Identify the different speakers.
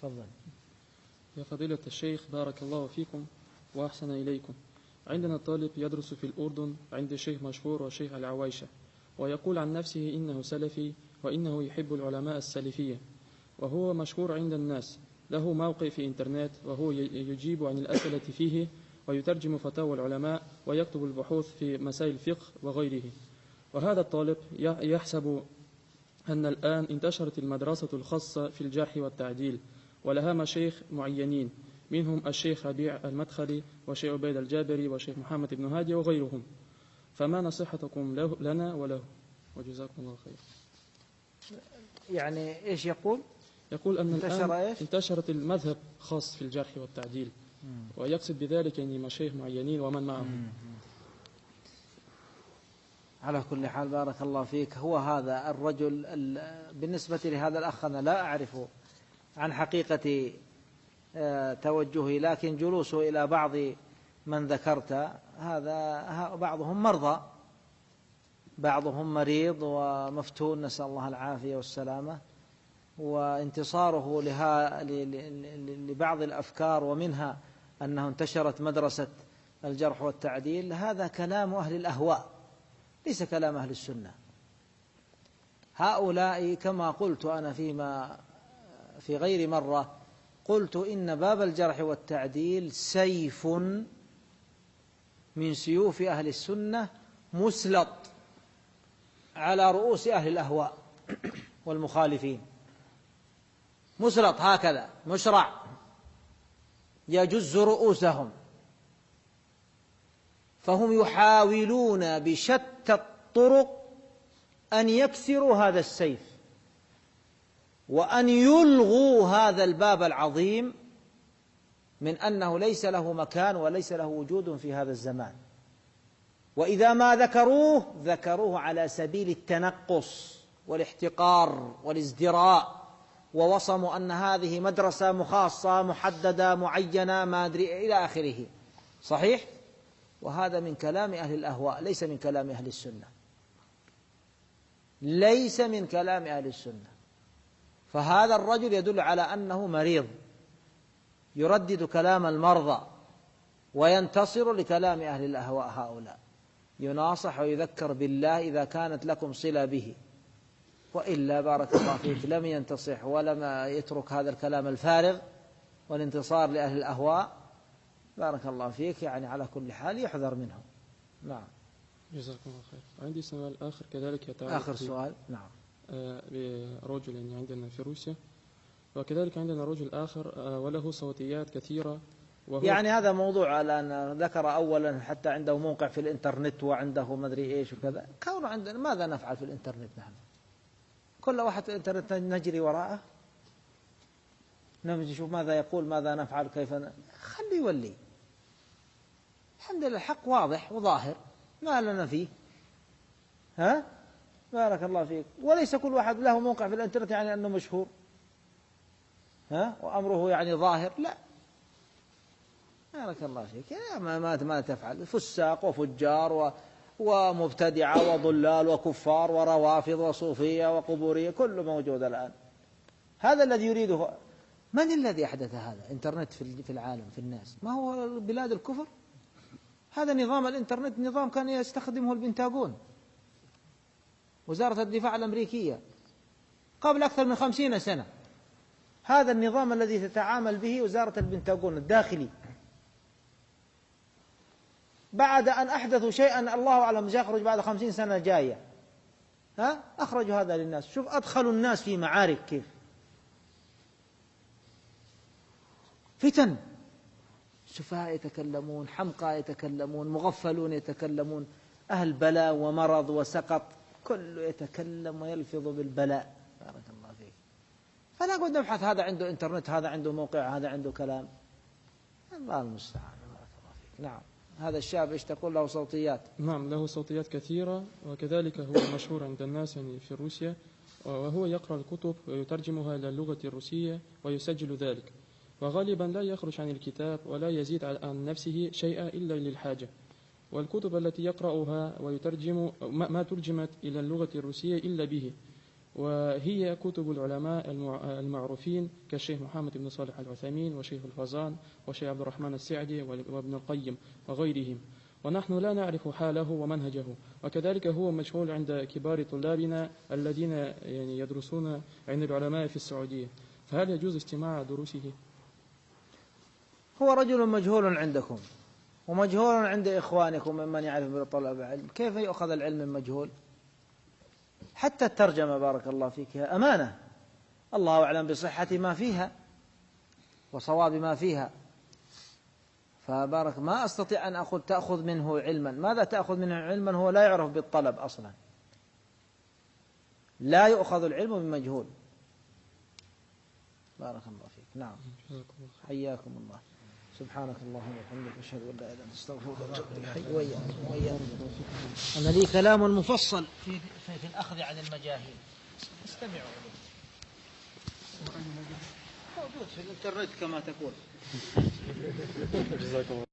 Speaker 1: تفضل.
Speaker 2: يا فضيلة الشيخ، بارك الله فيكم وأحسن إليكم. عندنا طالب يدرس في الأردن عند شيخ مشهور وشيخ العويشة، ويقول عن نفسه إنه سلفي وإنه يحب العلماء السلفية، وهو مشهور عند الناس، له موقع في إنترنت وهو يجيب عن الأسئلة فيه ويترجم فتاوى العلماء ويكتب البحوث في مسائل الفقه وغيره. وهذا الطالب يحسب أن الآن انتشرت المدرسة الخاصة في الجرح والتعديل، ولها مشايخ معينين، منهم الشيخ ربيع المدخلي والشيخ عبيد الجابري والشيخ محمد بن هادي وغيرهم، فما نصيحتكم لنا وله؟ وجزاكم الله خير.
Speaker 1: يعني إيش يقول؟
Speaker 2: يقول أن الآن انتشرت المذهب خاص في الجرح والتعديل، ويقصد بذلك يعني مشايخ معينين ومن معهم.
Speaker 1: على كل حال بارك الله فيك، هو هذا الرجل بالنسبة لهذا الأخ أنا لا أعرف عن حقيقة توجهه، لكن جلوسه إلى بعض من ذكرت هذا بعضهم مرضى، بعضهم مريض ومفتون، نسأل الله العافية والسلامة، وانتصاره لبعض الأفكار ومنها أنه انتشرت مدرسة الجرح والتعديل، هذا كلام أهل الأهواء ليس كلام أهل السنة. هؤلاء كما قلت أنا في غير مرة، قلت إن باب الجرح والتعديل سيف من سيوف أهل السنة مسلط على رؤوس أهل الأهواء والمخالفين، مسلط هكذا مشرع يجز رؤوسهم، فهم يحاولون بشتى الطرق أن يكسروا هذا السيف وأن يلغوا هذا الباب العظيم من أنه ليس له مكان وليس له وجود في هذا الزمان. وإذا ما ذكروه على سبيل التنقص والاحتقار والازدراء، ووصموا أن هذه مدرسة مخاصة محددة معينة ما أدري إلى آخره. صحيح؟ وهذا من كلام أهل الأهواء ليس من كلام أهل السنة، ليس من كلام أهل السنة. فهذا الرجل يدل على أنه مريض، يردد كلام المرضى وينتصر لكلام أهل الأهواء. هؤلاء يناصح ويذكر بالله إذا كانت لكم صلة به، وإلا بارك الله فيك لم ينتصح ولم يترك هذا الكلام الفارغ والانتصار لأهل الأهواء. بارك الله فيك، يعني على كل حال يحذر منهم. نعم.
Speaker 2: جزاكم الله خير. عندي سؤال آخر كذلك يتعلق
Speaker 1: آخر سؤال. نعم.
Speaker 2: برجل يعني عندنا في روسيا، وكذلك عندنا رجل آخر وله صوتيات كثيرة، وهو
Speaker 1: يعني هذا موضوع الآن ذكر أولا حتى عنده موقع في الإنترنت وعنده مدري إيش وكذا. كونه عندنا ماذا نفعل في الإنترنت؟ نحن كل واحد في الإنترنت نجري وراءه، نشوف ماذا يقول، ماذا نفعل، كيف خلي يولي. الحمد لله الحق واضح وظاهر ما لنا فيه. ها بارك الله فيك. وليس كل واحد له موقع في الإنترنت يعني أنه مشهور وأمره يعني ظاهر، لا. بارك الله فيك. ما تفعل فساق وفجار ومبتدعة وضلال وكفار وروافض وصوفية وقبورية، كله موجود الآن. هذا الذي يريده. من الذي أحدث هذا إنترنت في العالم في الناس؟ ما هو بلاد الكفر؟ هذا نظام الإنترنت نظام كان يستخدمه البنتاغون، وزارة الدفاع الأمريكية، قبل أكثر من 50 سنة. هذا النظام الذي تتعامل به وزارة البنتاغون الداخلي. بعد أن أحدثوا شيئا الله أعلم سيخرج بعد 50 سنة جاية، أخرجوا هذا للناس. شوف أدخلوا الناس في معارك كيف، فتن، سفهاء يتكلمون، حمقى يتكلمون، مغفلون يتكلمون، أهل بلاء ومرض وسقط، كله يتكلم ويلفظ بالبلاء. بارك الله فيك. فلا بد نبحث، هذا عنده إنترنت، هذا عنده موقع، هذا عنده كلام. الله المستعان. بارك الله فيك. نعم. هذا الشاب ايش تقول له صوتيات؟
Speaker 2: نعم له صوتيات كثيرة، وكذلك هو مشهور عند الناس يعني في روسيا، وهو يقرأ الكتب ويترجمها إلى اللغة الروسية ويسجل ذلك، وغالبا لا يخرج عن الكتاب ولا يزيد عن نفسه شيئا إلا للحاجة. والكتب التي يقرأها ويترجم ما ترجمت إلى اللغة الروسية إلا به، وهي كتب العلماء المعروفين كالشيخ محمد بن صالح العثيمين وشيخ الفوزان وشيخ عبد الرحمن السعدي وابن القيم وغيرهم، ونحن لا نعرف حاله ومنهجه، وكذلك هو مشغول عند كبار طلابنا الذين يعني يدرسون عند العلماء في السعودية، فهل يجوز استماع دروسه؟
Speaker 1: هو رجل مجهول عندكم ومجهول عند إخوانكم ممن يعرف بطلب العلم، كيف يؤخذ العلم من مجهول؟ حتى الترجمة بارك الله فيك أمانة، الله أعلم بصحة ما فيها وصواب ما فيها، فبارك ما أستطيع أن أقول تأخذ منه علما. ماذا تأخذ منه علما؟ هو لا يعرف بالطلب أصلا، لا يؤخذ العلم من مجهول. بارك الله فيك. نعم، حياكم الله. سبحانك اللهم وبحمدك أشهد أن لا إله إلا أنت أستغفرك وأتوب إليك. وإياكم. أنا لي كلام مفصل في الأخذ عن المجاهيل، استمعوا إليه، موجود في الإنترنت كما تقول.